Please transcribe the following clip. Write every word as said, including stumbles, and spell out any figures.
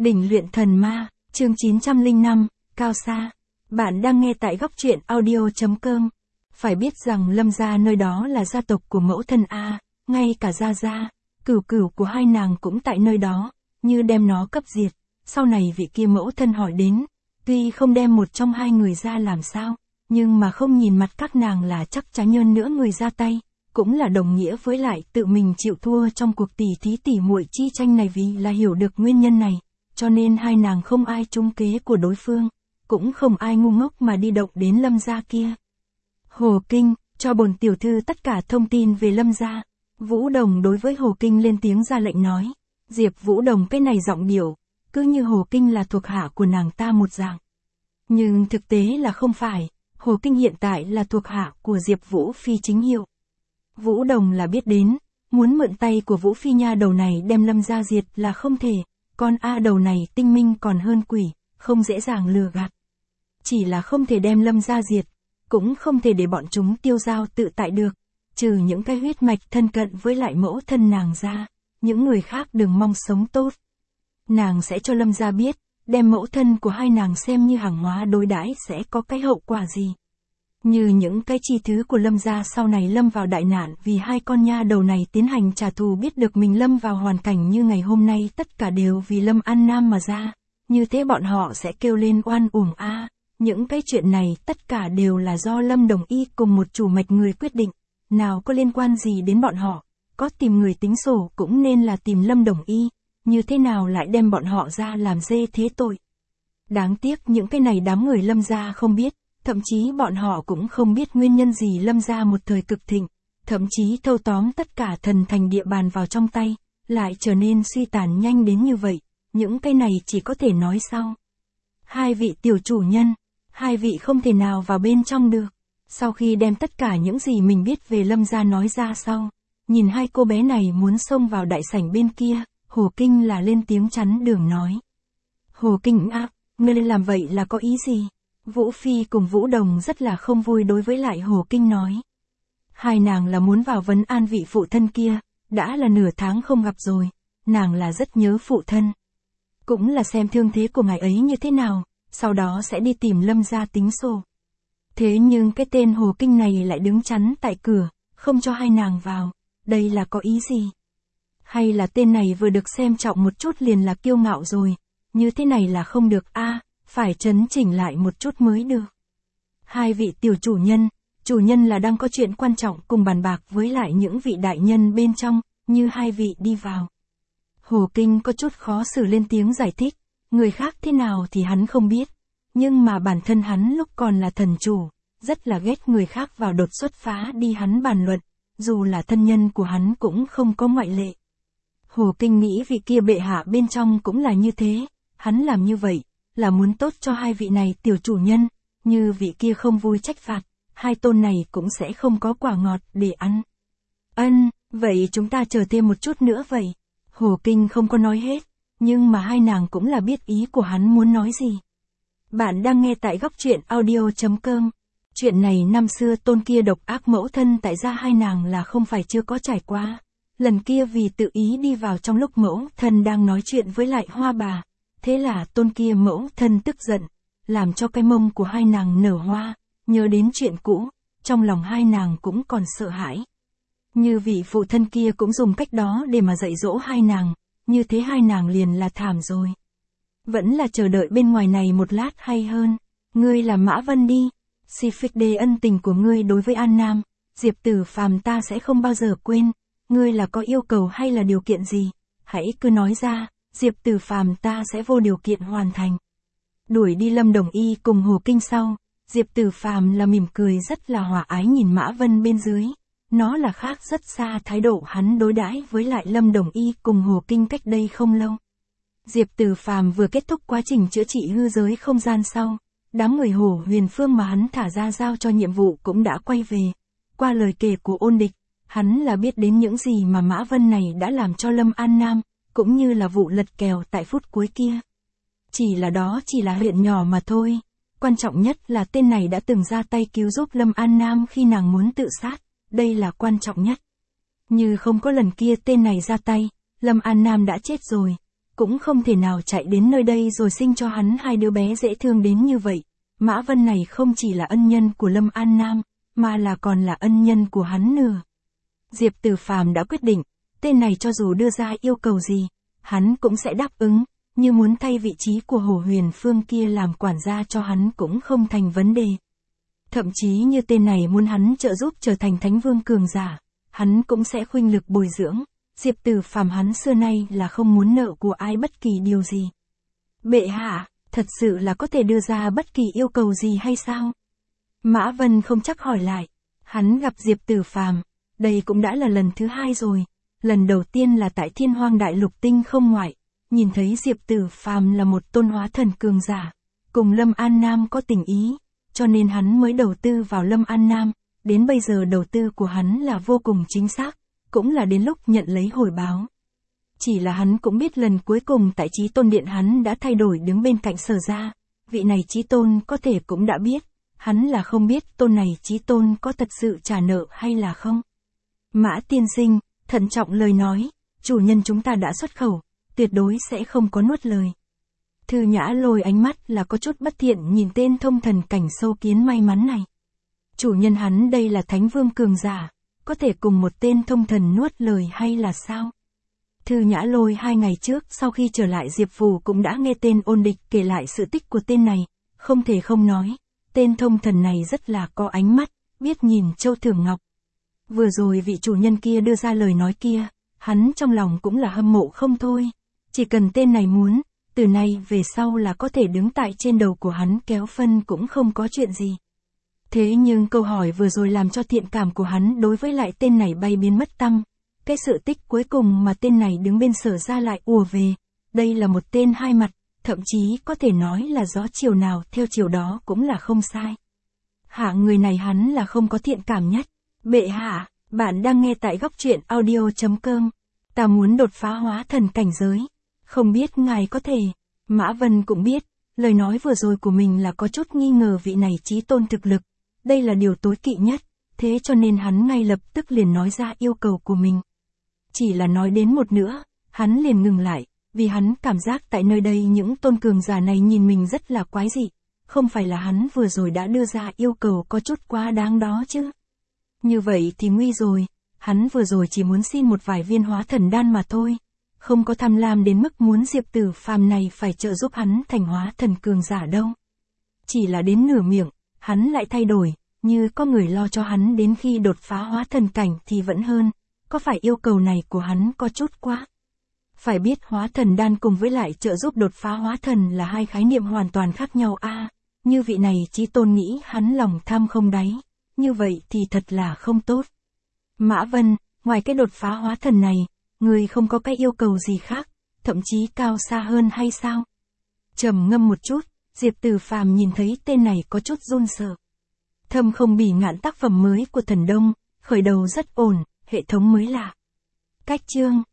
Đỉnh luyện thần ma, chương chín trăm lẻ năm, Cao Sa. Bạn đang nghe tại góc truyện audio chấm com. Phải biết rằng Lâm gia nơi đó là gia tộc của mẫu thân A, ngay cả Gia Gia, cửu cửu của hai nàng cũng tại nơi đó, như đem nó cấp diệt. Sau này vị kia mẫu thân hỏi đến, tuy không đem một trong hai người ra làm sao, nhưng mà không nhìn mặt các nàng là chắc chắn hơn nữa người ra tay, cũng là đồng nghĩa với lại tự mình chịu thua trong cuộc tỉ thí tỉ muội chi tranh này, vì là hiểu được nguyên nhân này, cho nên hai nàng không ai trúng kế của đối phương, cũng không ai ngu ngốc mà đi động đến Lâm gia kia. Hồ Kinh, cho bổn tiểu thư tất cả thông tin về Lâm gia. Vũ Đồng đối với Hồ Kinh lên tiếng ra lệnh nói. Diệp Vũ Đồng cái này giọng điệu, cứ như Hồ Kinh là thuộc hạ của nàng ta một dạng. Nhưng thực tế là không phải, Hồ Kinh hiện tại là thuộc hạ của Diệp Vũ Phi chính hiệu. Vũ Đồng là biết đến, muốn mượn tay của Vũ Phi nha đầu này đem Lâm gia diệt là không thể, con A đầu này tinh minh còn hơn quỷ, không dễ dàng lừa gạt. Chỉ là không thể đem Lâm gia diệt, cũng không thể để bọn chúng tiêu dao tự tại được, trừ những cái huyết mạch thân cận với lại mẫu thân nàng ra, những người khác đừng mong sống tốt. Nàng sẽ cho Lâm gia biết, đem mẫu thân của hai nàng xem như hàng hóa đối đãi sẽ có cái hậu quả gì. Như những cái chi thứ của Lâm gia sau này lâm vào đại nạn vì hai con nha đầu này tiến hành trả thù, biết được mình lâm vào hoàn cảnh như ngày hôm nay tất cả đều vì Lâm An Nam mà ra, như thế bọn họ sẽ kêu lên oan uổng a. Những cái chuyện này tất cả đều là do Lâm Đồng Y cùng một chủ mạch người quyết định, nào có liên quan gì đến bọn họ, có tìm người tính sổ cũng nên là tìm Lâm Đồng Y, như thế nào lại đem bọn họ ra làm dê thế tội. Đáng tiếc những cái này đám người Lâm gia không biết, thậm chí bọn họ cũng không biết nguyên nhân gì Lâm gia một thời cực thịnh, thậm chí thâu tóm tất cả thần thành địa bàn vào trong tay, lại trở nên suy tàn nhanh đến như vậy, những cái này chỉ có thể nói sau. Hai vị tiểu chủ nhân, hai vị không thể nào vào bên trong được. Sau khi đem tất cả những gì mình biết về Lâm gia nói ra sau, nhìn hai cô bé này muốn xông vào đại sảnh bên kia, Hồ Kinh là lên tiếng chắn đường nói. Hồ Kinh à, ngươi làm vậy là có ý gì? Vũ Phi cùng Vũ Đồng rất là không vui đối với lại Hồ Kinh nói. Hai nàng là muốn vào vấn an vị phụ thân kia, đã là nửa tháng không gặp rồi, nàng là rất nhớ phụ thân. Cũng là xem thương thế của ngài ấy như thế nào, sau đó sẽ đi tìm Lâm gia tính sổ. Thế nhưng cái tên Hồ Kinh này lại đứng chắn tại cửa, không cho hai nàng vào, đây là có ý gì? Hay là tên này vừa được xem trọng một chút liền là kiêu ngạo rồi, như thế này là không được a, phải chấn chỉnh lại một chút mới được. Hai vị tiểu chủ nhân, chủ nhân là đang có chuyện quan trọng cùng bàn bạc với lại những vị đại nhân bên trong, như hai vị đi vào. Hồ Kinh có chút khó xử lên tiếng giải thích, người khác thế nào thì hắn không biết, nhưng mà bản thân hắn lúc còn là thần chủ, rất là ghét người khác vào đột xuất phá đi hắn bàn luận, dù là thân nhân của hắn cũng không có ngoại lệ. Hồ Kinh nghĩ vị kia bệ hạ bên trong cũng là như thế, hắn làm như vậy, là muốn tốt cho hai vị này tiểu chủ nhân, như vị kia không vui trách phạt, hai tôn này cũng sẽ không có quả ngọt để ăn. Ân, vậy chúng ta chờ thêm một chút nữa vậy. Hồ Kinh không có nói hết, nhưng mà hai nàng cũng là biết ý của hắn muốn nói gì. Bạn đang nghe tại góc truyện audio chấm com. Chuyện này năm xưa tôn kia độc ác mẫu thân tại gia hai nàng là không phải chưa có trải qua. Lần kia vì tự ý đi vào trong lúc mẫu thân đang nói chuyện với lại Hoa bà. Thế là tôn kia mẫu thân tức giận, làm cho cái mông của hai nàng nở hoa, nhớ đến chuyện cũ, trong lòng hai nàng cũng còn sợ hãi. Như vị phụ thân kia cũng dùng cách đó để mà dạy dỗ hai nàng, như thế hai nàng liền là thảm rồi. Vẫn là chờ đợi bên ngoài này một lát hay hơn, ngươi là Mã Vân đi, si phích đê ân tình của ngươi đối với An Nam, Diệp Tử Phàm ta sẽ không bao giờ quên, ngươi là có yêu cầu hay là điều kiện gì, hãy cứ nói ra. Diệp Tử Phàm ta sẽ vô điều kiện hoàn thành. Đuổi đi Lâm Đồng Y cùng Hồ Kinh sau, Diệp Tử Phàm là mỉm cười rất là hòa ái nhìn Mã Vân bên dưới, nó là khác rất xa thái độ hắn đối đãi với lại Lâm Đồng Y cùng Hồ Kinh cách đây không lâu. Diệp Tử Phàm vừa kết thúc quá trình chữa trị hư giới không gian sau, đám người Hồ Huyền Phương mà hắn thả ra giao cho nhiệm vụ cũng đã quay về. Qua lời kể của ôn địch, hắn là biết đến những gì mà Mã Vân này đã làm cho Lâm An Nam, cũng như là vụ lật kèo tại phút cuối kia. Chỉ là đó chỉ là huyện nhỏ mà thôi, quan trọng nhất là tên này đã từng ra tay cứu giúp Lâm An Nam khi nàng muốn tự sát, đây là quan trọng nhất. Như không có lần kia tên này ra tay, Lâm An Nam đã chết rồi, cũng không thể nào chạy đến nơi đây rồi sinh cho hắn hai đứa bé dễ thương đến như vậy. Mã Vân này không chỉ là ân nhân của Lâm An Nam, mà là còn là ân nhân của hắn nữa. Diệp Tử Phàm đã quyết định, tên này cho dù đưa ra yêu cầu gì, hắn cũng sẽ đáp ứng, như muốn thay vị trí của Hồ Huyền Phương kia làm quản gia cho hắn cũng không thành vấn đề. Thậm chí như tên này muốn hắn trợ giúp trở thành Thánh Vương cường giả, hắn cũng sẽ khuynh lực bồi dưỡng. Diệp Tử Phàm hắn xưa nay là không muốn nợ của ai bất kỳ điều gì. Bệ hạ, thật sự là có thể đưa ra bất kỳ yêu cầu gì hay sao? Mã Vân không chắc hỏi lại. Hắn gặp Diệp Tử Phàm, đây cũng đã là lần thứ hai rồi. Lần đầu tiên là tại Thiên Hoang Đại Lục Tinh không ngoại, nhìn thấy Diệp Tử Phàm là một tôn hóa thần cường giả, cùng Lâm An Nam có tình ý, cho nên hắn mới đầu tư vào Lâm An Nam, đến bây giờ đầu tư của hắn là vô cùng chính xác, cũng là đến lúc nhận lấy hồi báo. Chỉ là hắn cũng biết lần cuối cùng tại Chí Tôn Điện hắn đã thay đổi đứng bên cạnh Sở Gia, vị này Chí Tôn có thể cũng đã biết, hắn là không biết tôn này Chí Tôn có thật sự trả nợ hay là không. Mã tiên sinh, thận trọng lời nói, chủ nhân chúng ta đã xuất khẩu, tuyệt đối sẽ không có nuốt lời. Thư Nhã Lôi ánh mắt là có chút bất thiện nhìn tên thông thần cảnh sâu kiến may mắn này. Chủ nhân hắn đây là Thánh Vương cường giả, có thể cùng một tên thông thần nuốt lời hay là sao? Thư Nhã Lôi hai ngày trước sau khi trở lại Diệp Phù cũng đã nghe tên ôn địch kể lại sự tích của tên này, không thể không nói, tên thông thần này rất là có ánh mắt, biết nhìn châu thưởng ngọc. Vừa rồi vị chủ nhân kia đưa ra lời nói kia, hắn trong lòng cũng là hâm mộ không thôi, chỉ cần tên này muốn, từ nay về sau là có thể đứng tại trên đầu của hắn kéo phân cũng không có chuyện gì. Thế nhưng câu hỏi vừa rồi làm cho thiện cảm của hắn đối với lại tên này bay biến mất tăng. Cái sự tích cuối cùng mà tên này đứng bên Sở Gia lại ùa về. Đây là một tên hai mặt, thậm chí có thể nói là gió chiều nào theo chiều đó cũng là không sai. Hạ người này hắn là không có thiện cảm nhất. Bệ hạ, bạn đang nghe tại góc truyện audio chấm com. Ta muốn đột phá hóa thần cảnh giới. Không biết ngài có thể. Mã Vân cũng biết, lời nói vừa rồi của mình là có chút nghi ngờ vị này Chí Tôn thực lực. Đây là điều tối kỵ nhất, thế cho nên hắn ngay lập tức liền nói ra yêu cầu của mình. Chỉ là nói đến một nữa, hắn liền ngừng lại, vì hắn cảm giác tại nơi đây những tôn cường giả này nhìn mình rất là quái dị, không phải là hắn vừa rồi đã đưa ra yêu cầu có chút quá đáng đó chứ. Như vậy thì nguy rồi, hắn vừa rồi chỉ muốn xin một vài viên hóa thần đan mà thôi, không có tham lam đến mức muốn Diệp Tử Phàm này phải trợ giúp hắn thành hóa thần cường giả đâu. Chỉ là đến nửa miệng, hắn lại thay đổi, như có người lo cho hắn đến khi đột phá hóa thần cảnh thì vẫn hơn, có phải yêu cầu này của hắn có chút quá. Phải biết hóa thần đan cùng với lại trợ giúp đột phá hóa thần là hai khái niệm hoàn toàn khác nhau a. À, như vị này Chí Tôn nghĩ hắn lòng tham không đáy, như vậy thì thật là không tốt. Mã Vân, ngoài cái đột phá hóa thần này, người không có cái yêu cầu gì khác, thậm chí cao xa hơn hay sao? Trầm ngâm một chút, Diệp Tử Phàm nhìn thấy tên này có chút run sợ. Thâm Không Bỉ Ngạn tác phẩm mới của Thần Đông, khởi đầu rất ổn, hệ thống mới lạ. Cách chương